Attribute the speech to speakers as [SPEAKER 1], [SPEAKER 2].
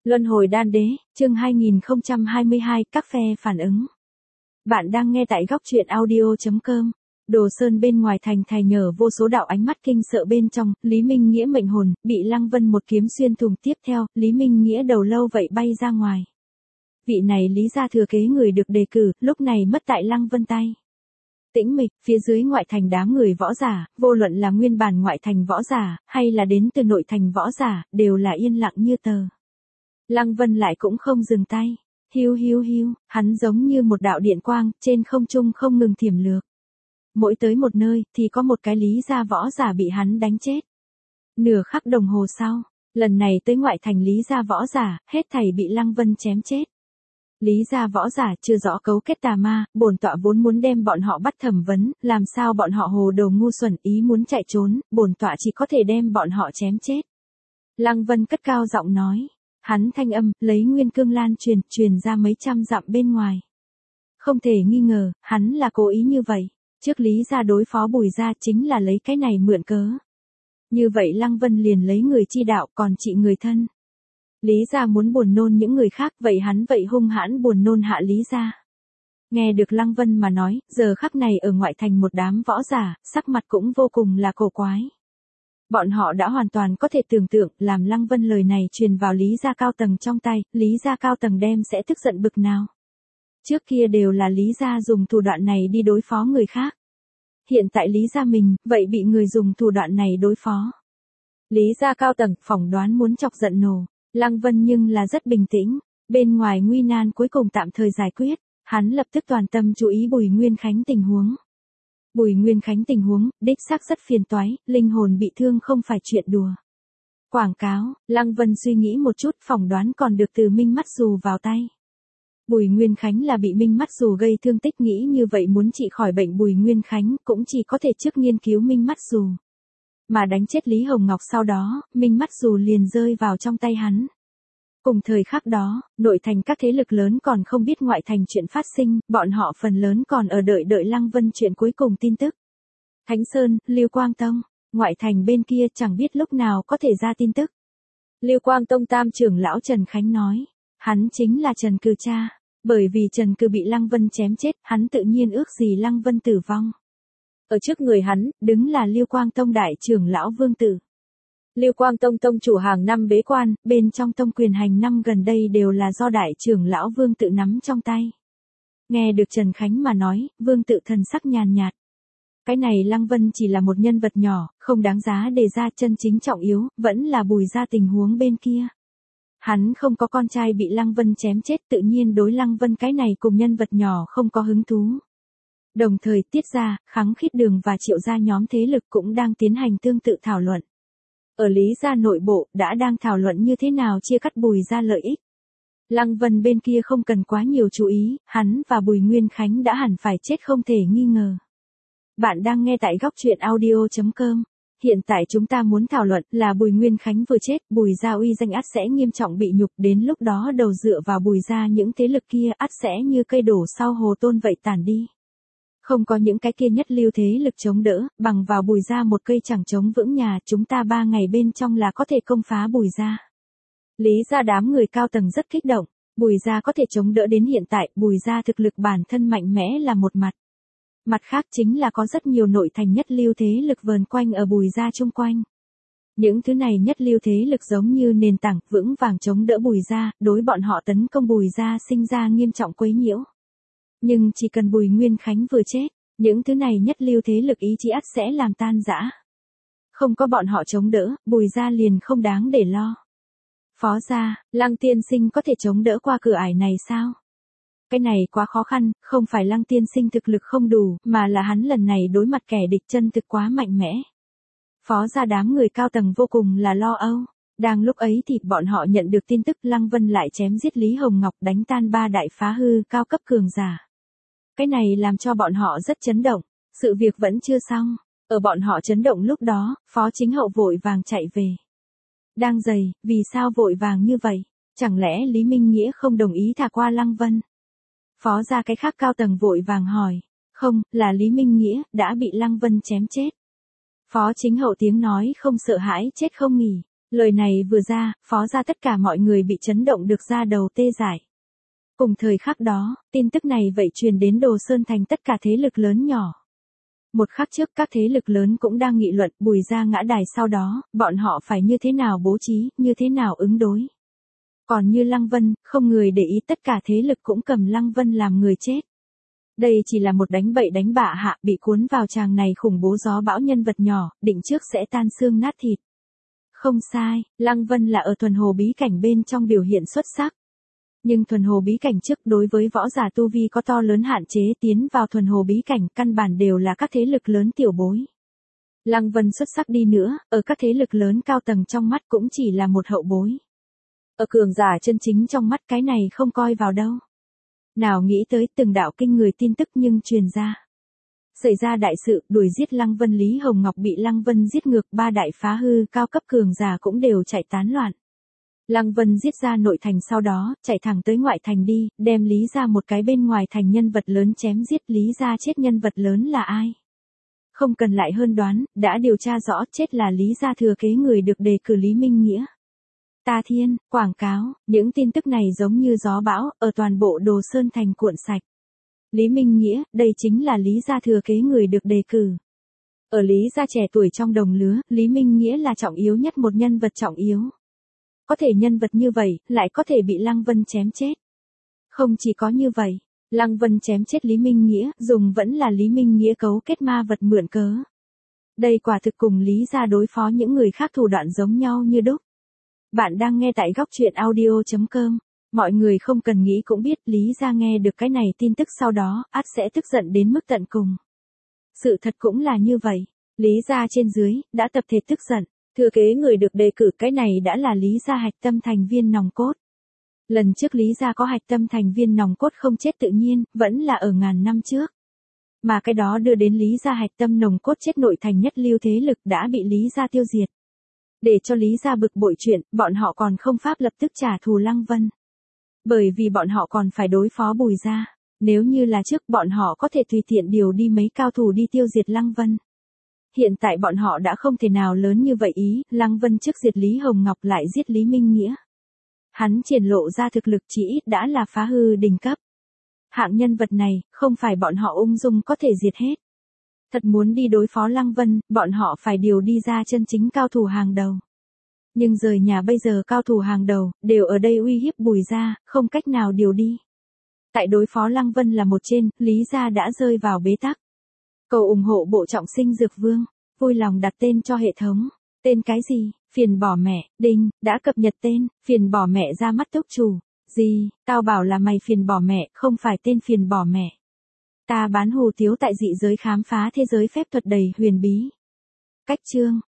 [SPEAKER 1] Luân hồi đan đế, chương 2022, các phe phản ứng. Bạn đang nghe tại góc truyện audio.com. Đồ Sơn bên ngoài thành thày nhờ vô số đạo ánh mắt kinh sợ bên trong, Lý Minh Nghĩa mệnh hồn, bị Lăng Vân một kiếm xuyên thủng tiếp theo, Lý Minh Nghĩa đầu lâu vậy bay ra ngoài. Vị này Lý gia thừa kế người được đề cử, lúc này mất tại Lăng Vân tay. Tĩnh mịch, phía dưới ngoại thành đám người võ giả, vô luận là nguyên bản ngoại thành võ giả, hay là đến từ nội thành võ giả, đều là yên lặng như tờ. Lăng Vân lại cũng không dừng tay. Hiu hiu hiu, hắn giống như một đạo điện quang, trên không trung không ngừng thiểm lược. Mỗi tới một nơi, thì có một cái Lý gia võ giả bị hắn đánh chết. Nửa khắc đồng hồ sau, lần này tới ngoại thành Lý gia võ giả, hết thảy bị Lăng Vân chém chết. Lý gia võ giả chưa rõ cấu kết tà ma, bổn tọa vốn muốn đem bọn họ bắt thẩm vấn, làm sao bọn họ hồ đồ ngu xuẩn ý muốn chạy trốn, bổn tọa chỉ có thể đem bọn họ chém chết. Lăng Vân cất cao giọng nói. Hắn thanh âm, lấy nguyên cương lan truyền ra mấy trăm dặm bên ngoài. Không thể nghi ngờ, hắn là cố ý như vậy. Trước Lý gia đối phó Bùi gia chính là lấy cái này mượn cớ. Như vậy Lăng Vân liền lấy người chi đạo còn trị người thân. Lý gia muốn buồn nôn những người khác, vậy hắn vậy hung hãn buồn nôn hạ Lý gia. Nghe được Lăng Vân mà nói, giờ khắc này ở ngoại thành một đám võ giả, sắc mặt cũng vô cùng là cổ quái. Bọn họ đã hoàn toàn có thể tưởng tượng, làm Lăng Vân lời này truyền vào Lý gia cao tầng trong tay, Lý gia cao tầng đem sẽ tức giận bực nào. Trước kia đều là Lý gia dùng thủ đoạn này đi đối phó người khác. Hiện tại Lý gia mình, vậy bị người dùng thủ đoạn này đối phó. Lý gia cao tầng, phỏng đoán muốn chọc giận nổ. Lăng Vân nhưng là rất bình tĩnh, bên ngoài nguy nan cuối cùng tạm thời giải quyết, hắn lập tức toàn tâm chú ý Bùi Nguyên Khánh tình huống. Bùi Nguyên Khánh tình huống, đích xác rất phiền toái, linh hồn bị thương không phải chuyện đùa. Quảng cáo, Lăng Vân suy nghĩ một chút, phỏng đoán còn được từ Minh Mắt Dù vào tay. Bùi Nguyên Khánh là bị Minh Mắt Dù gây thương tích, nghĩ như vậy muốn trị khỏi bệnh Bùi Nguyên Khánh cũng chỉ có thể trước nghiên cứu Minh Mắt Dù. Mà đánh chết Lý Hồng Ngọc sau đó, Minh Mắt Dù liền rơi vào trong tay hắn. Cùng thời khắc đó, nội thành các thế lực lớn còn không biết ngoại thành chuyện phát sinh, bọn họ phần lớn còn ở đợi Lăng Vân chuyện cuối cùng tin tức. Thánh Sơn, Lưu Quang Tông, ngoại thành bên kia chẳng biết lúc nào có thể ra tin tức. Lưu Quang Tông tam trưởng lão Trần Khánh nói, hắn chính là Trần Cừ cha, bởi vì Trần Cừ bị Lăng Vân chém chết, hắn tự nhiên ước gì Lăng Vân tử vong. Ở trước người hắn, đứng là Lưu Quang Tông đại trưởng lão Vương Tử. Lưu Quang Tông tông chủ hàng năm bế quan, bên trong tông quyền hành năm gần đây đều là do đại trưởng lão Vương Tự nắm trong tay. Nghe được Trần Khánh mà nói, Vương Tự thần sắc nhàn nhạt. Cái này Lăng Vân chỉ là một nhân vật nhỏ, không đáng giá đề ra, chân chính trọng yếu, vẫn là Bùi gia tình huống bên kia. Hắn không có con trai bị Lăng Vân chém chết, tự nhiên đối Lăng Vân cái này cùng nhân vật nhỏ không có hứng thú. Đồng thời Tiết gia, Kháng Khít Đường và Triệu gia nhóm thế lực cũng đang tiến hành tương tự thảo luận. Ở Lý gia nội bộ, đã đang thảo luận như thế nào chia cắt Bùi gia lợi ích. Lăng Vân bên kia không cần quá nhiều chú ý, hắn và Bùi Nguyên Khánh đã hẳn phải chết không thể nghi ngờ. Bạn đang nghe tại góc truyện audio.com. Hiện tại chúng ta muốn thảo luận là Bùi Nguyên Khánh vừa chết, Bùi gia uy danh ắt sẽ nghiêm trọng bị nhục, đến lúc đó đầu dựa vào Bùi gia những thế lực kia ắt sẽ như cây đổ sau hồ tôn vậy tàn đi. Không có những cái kia nhất lưu thế lực chống đỡ, bằng vào Bùi gia một cây chẳng chống vững nhà, chúng ta 3 ngày bên trong là có thể công phá Bùi gia. Lý gia đám người cao tầng rất kích động, Bùi gia có thể chống đỡ đến hiện tại, Bùi gia thực lực bản thân mạnh mẽ là một mặt. Mặt khác chính là có rất nhiều nội thành nhất lưu thế lực vờn quanh ở Bùi gia chung quanh. Những thứ này nhất lưu thế lực giống như nền tảng vững vàng chống đỡ Bùi gia, đối bọn họ tấn công Bùi gia sinh ra nghiêm trọng quấy nhiễu. Nhưng chỉ cần Bùi Nguyên Khánh vừa chết, những thứ này nhất lưu thế lực ý chí ắt sẽ làm tan rã. Không có bọn họ chống đỡ, Bùi gia liền không đáng để lo. Phó gia, Lăng tiên sinh có thể chống đỡ qua cửa ải này sao? Cái này quá khó khăn, không phải Lăng tiên sinh thực lực không đủ, mà là hắn lần này đối mặt kẻ địch chân thực quá mạnh mẽ. Phó gia đám người cao tầng vô cùng là lo âu. Đang lúc ấy thì bọn họ nhận được tin tức Lăng Vân lại chém giết Lý Hồng Ngọc, đánh tan 3 đại phá hư cao cấp cường giả. Cái này làm cho bọn họ rất chấn động, sự việc vẫn chưa xong. Ở bọn họ chấn động lúc đó, Phó Chính Hậu vội vàng chạy về. Đang dày, vì sao vội vàng như vậy? Chẳng lẽ Lý Minh Nghĩa không đồng ý thả qua Lăng Vân? Phó gia cái khác cao tầng vội vàng hỏi. Không, là Lý Minh Nghĩa, đã bị Lăng Vân chém chết. Phó Chính Hậu tiếng nói không sợ hãi chết không nghỉ. Lời này vừa ra, phó ra tất cả mọi người bị chấn động được da đầu tê dại. Cùng thời khắc đó, tin tức này vậy truyền đến Đồ Sơn Thành tất cả thế lực lớn nhỏ. Một khắc trước các thế lực lớn cũng đang nghị luận Bùi Gia ngã đài sau đó, bọn họ phải như thế nào bố trí, như thế nào ứng đối. Còn như Lăng Vân, không người để ý tất cả thế lực cũng cầm Lăng Vân làm người chết. Đây chỉ là một đánh bậy đánh bạ hạ bị cuốn vào tràng này khủng bố gió bão nhân vật nhỏ, định trước sẽ tan xương nát thịt. Không sai, Lăng Vân là ở thuần hồ bí cảnh bên trong biểu hiện xuất sắc. Nhưng thuần hồ bí cảnh trước đối với võ giả tu vi có to lớn hạn chế tiến vào thuần hồ bí cảnh căn bản đều là các thế lực lớn tiểu bối. Lăng Vân xuất sắc đi nữa, ở các thế lực lớn cao tầng trong mắt cũng chỉ là một hậu bối. Ở cường giả chân chính trong mắt cái này không coi vào đâu. Nào nghĩ tới từng đạo kinh người tin tức nhưng truyền ra. Xảy ra đại sự, đuổi giết Lăng Vân, Lý Hồng Ngọc bị Lăng Vân giết ngược, 3 đại phá hư cao cấp cường giả cũng đều chạy tán loạn. Lăng Vân giết ra nội thành sau đó, chạy thẳng tới ngoại thành đi, đem Lý Gia một cái bên ngoài thành nhân vật lớn chém giết. Lý Gia chết nhân vật lớn là ai? Không cần lại hơn đoán, đã điều tra rõ, chết là Lý Gia thừa kế người được đề cử Lý Minh Nghĩa. Ta thiên, quảng cáo, những tin tức này giống như gió bão, ở toàn bộ Đồ Sơn Thành cuộn sạch. Lý Minh Nghĩa, đây chính là Lý Gia thừa kế người được đề cử. Ở Lý Gia trẻ tuổi trong đồng lứa, Lý Minh Nghĩa là trọng yếu nhất một nhân vật trọng yếu. Có thể nhân vật như vậy, lại có thể bị Lăng Vân chém chết. Không chỉ có như vậy, Lăng Vân chém chết Lý Minh Nghĩa, dùng vẫn là Lý Minh Nghĩa cấu kết ma vật mượn cớ. Đây quả thực cùng Lý Gia đối phó những người khác thủ đoạn giống nhau như đúc. Bạn đang nghe tại góc truyện audio.com. Mọi người không cần nghĩ cũng biết Lý Gia nghe được cái này tin tức sau đó, ắt sẽ tức giận đến mức tận cùng. Sự thật cũng là như vậy. Lý Gia trên dưới, đã tập thể tức giận. Thừa kế người được đề cử, cái này đã là Lý Gia hạch tâm thành viên nòng cốt. Lần trước Lý Gia có hạch tâm thành viên nòng cốt không chết tự nhiên, vẫn là ở ngàn năm trước. Mà cái đó đưa đến Lý Gia hạch tâm nòng cốt chết nội thành nhất lưu thế lực đã bị Lý Gia tiêu diệt. Để cho Lý Gia bực bội chuyện, bọn họ còn không pháp lập tức trả thù Lăng Vân. Bởi vì bọn họ còn phải đối phó Bùi Gia. Nếu như là trước bọn họ có thể tùy tiện điều đi mấy cao thủ đi tiêu diệt Lăng Vân. Hiện tại bọn họ đã không thể nào lớn như vậy ý, Lăng Vân trước diệt Lý Hồng Ngọc lại giết Lý Minh Nghĩa. Hắn triển lộ ra thực lực chỉ ít đã là phá hư đỉnh cấp. Hạng nhân vật này, không phải bọn họ ung dung có thể diệt hết. Thật muốn đi đối phó Lăng Vân, bọn họ phải điều đi ra chân chính cao thủ hàng đầu. Nhưng rời nhà bây giờ cao thủ hàng đầu, đều ở đây uy hiếp Bùi Gia, không cách nào điều đi. Tại đối phó Lăng Vân là một trên, Lý Gia đã rơi vào bế tắc. Cầu ủng hộ bộ trọng sinh Dược Vương, vui lòng đặt tên cho hệ thống. Tên cái gì? Phiền bỏ mẹ, đinh, đã cập nhật tên, phiền bỏ mẹ ra mắt túc chủ. Gì, tao bảo là mày phiền bỏ mẹ, không phải tên phiền bỏ mẹ. Ta bán hủ tiếu tại dị giới khám phá thế giới phép thuật đầy huyền bí. Cách chương.